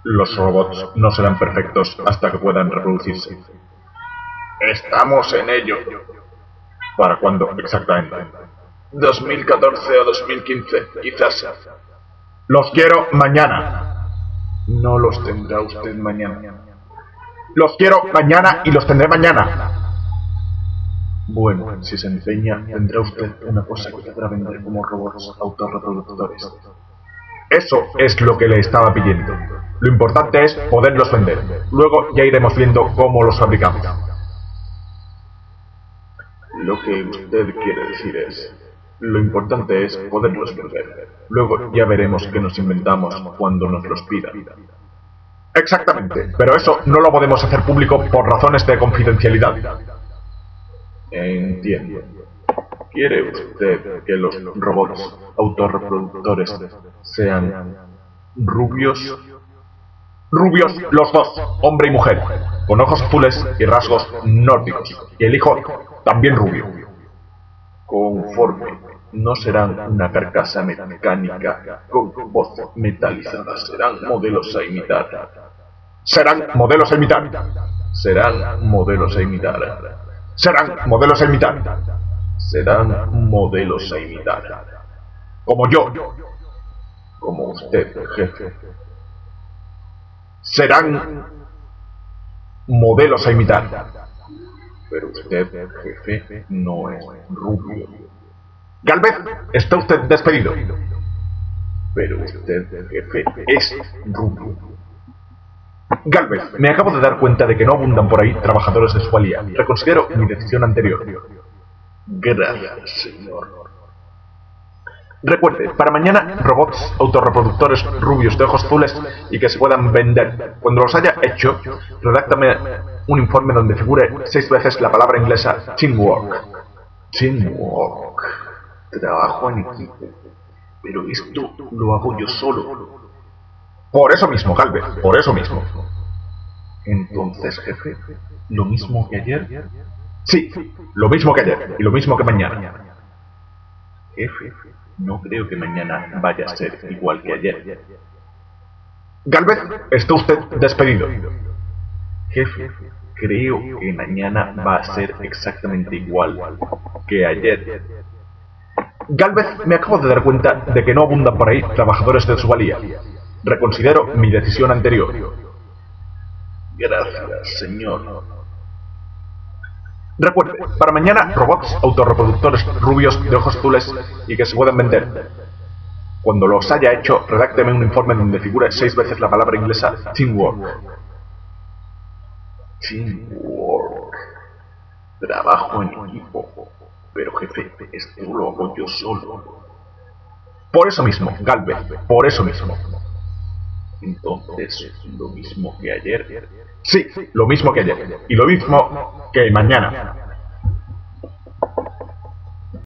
Los robots no serán perfectos hasta que puedan reproducirse. Estamos en ello. ¿Para cuándo exactamente? 2014 o 2015, quizás. Los quiero mañana. No los tendrá usted mañana. Los quiero mañana y los tendré mañana. Bueno, si se empeña, tendrá usted una cosa que podrá vender como robots autorreproductores. Eso es lo que le estaba pidiendo. Lo importante es poderlos vender. Luego ya iremos viendo cómo los fabricamos. Lo que usted quiere decir es, lo importante es poderlos vender. Luego ya veremos qué nos inventamos cuando nos los pidan. Exactamente, pero eso no lo podemos hacer público por razones de confidencialidad. Entiendo. ¿Quiere usted que los robots autorreproductores sean rubios? Rubios los dos, hombre y mujer, con ojos azules y rasgos nórdicos, y el hijo también rubio. Conforme, no serán una carcasa mecánica con voz metalizada, serán modelos a imitar. Serán modelos a imitar. Serán modelos a imitar. Serán modelos a imitar. Serán modelos a imitar. Como yo. Como usted, jefe. Serán modelos a imitar. Pero usted, jefe, no es rubio. Galvez, está usted despedido. Pero usted, jefe, es rubio. Galvez, me acabo de dar cuenta de que no abundan por ahí trabajadores de su alía. Reconsidero mi decisión anterior. Gracias, señor. Recuerde, para mañana, robots autorreproductores rubios de ojos azules y que se puedan vender. Cuando los haya hecho, redáctame un informe donde figure 6 veces la palabra inglesa teamwork. Teamwork. Trabajo en equipo. Pero esto lo hago yo solo. Por eso mismo, Galvez, por eso mismo. Entonces, jefe, ¿lo mismo que ayer? Sí, lo mismo que ayer y lo mismo que mañana. Jefe, no creo que mañana vaya a ser igual que ayer. Galvez, está usted despedido. Jefe, creo que mañana va a ser exactamente igual que ayer. Galvez, me acabo de dar cuenta de que no abundan por ahí trabajadores de su valía. Reconsidero mi decisión anterior. Gracias, señor. Recuerde, para mañana, robots autorreproductores rubios de ojos azules y que se puedan vender. Cuando los haya hecho, redácteme un informe donde figure 6 veces la palabra inglesa teamwork. Teamwork. Trabajo en equipo. Pero jefe, esto lo hago yo solo. Por eso mismo, Galvez, por eso mismo. Entonces, ¿lo mismo que ayer? Sí, lo mismo que ayer. Y lo mismo que mañana.